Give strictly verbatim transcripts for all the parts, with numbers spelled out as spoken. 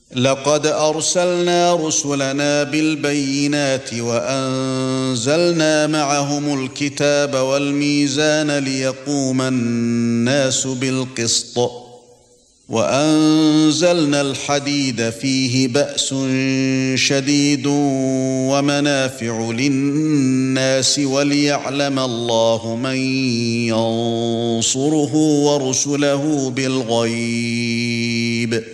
لقد أرسلنا رسلنا بالبينات وأنزلنا معهم الكتاب والميزان ليقوم الناس بالقسط وأنزلنا الحديد فيه بأس شديد ومنافع للناس وليعلم الله من ينصره ورسله بالغيب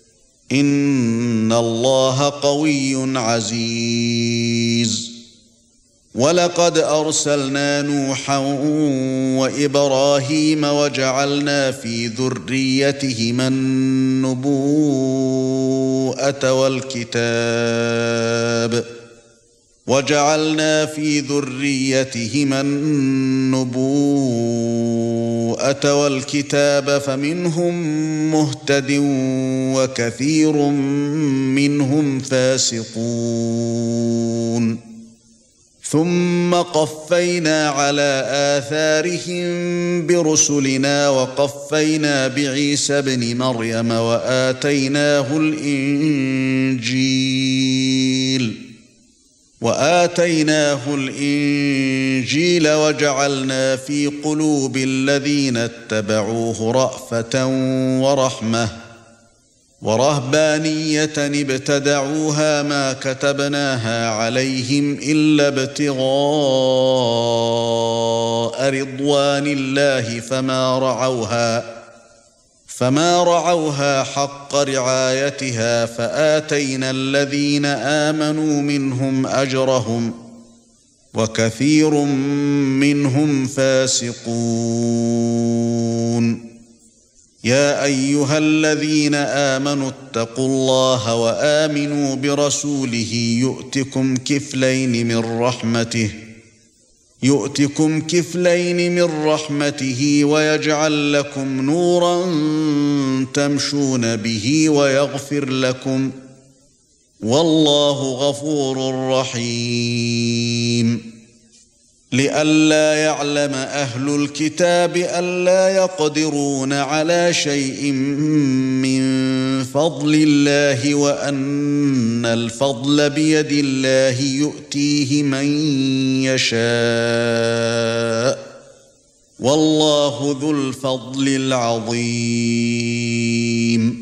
إن الله قوي عزيز. ولقد أرسلنا نوحا وإبراهيم وجعلنا في ذريتهما النبوءة والكتاب وجعلنا في ذريتهما النبوءة والكتاب فمنهم مهتد وكثير منهم فاسقون. ثم قفينا على آثارهم برسلنا وقفينا بعيسى ابن مريم وآتيناه الإنجيل وآتيناه الإنجيل وجعلنا في قلوب الذين اتبعوه رأفة ورحمة ورهبانية ابتدعوها ما كتبناها عليهم إلا ابتغاء رضوان الله فما رعوها فما رعوها حق رعايتها فآتينا الذين آمنوا منهم أجرهم وكثير منهم فاسقون. يا أيها الذين آمنوا اتقوا الله وآمنوا برسوله يؤتكم كفلين من رحمته يؤتكم كفلين من رحمته ويجعل لكم نورا تمشون به ويغفر لكم والله غفور رحيم. لئلا يعلم أهل الكتاب ألا يقدرون على شيء من فضل الله وأن الفضل بيد الله يؤتيه من يشاء والله ذو الفضل العظيم.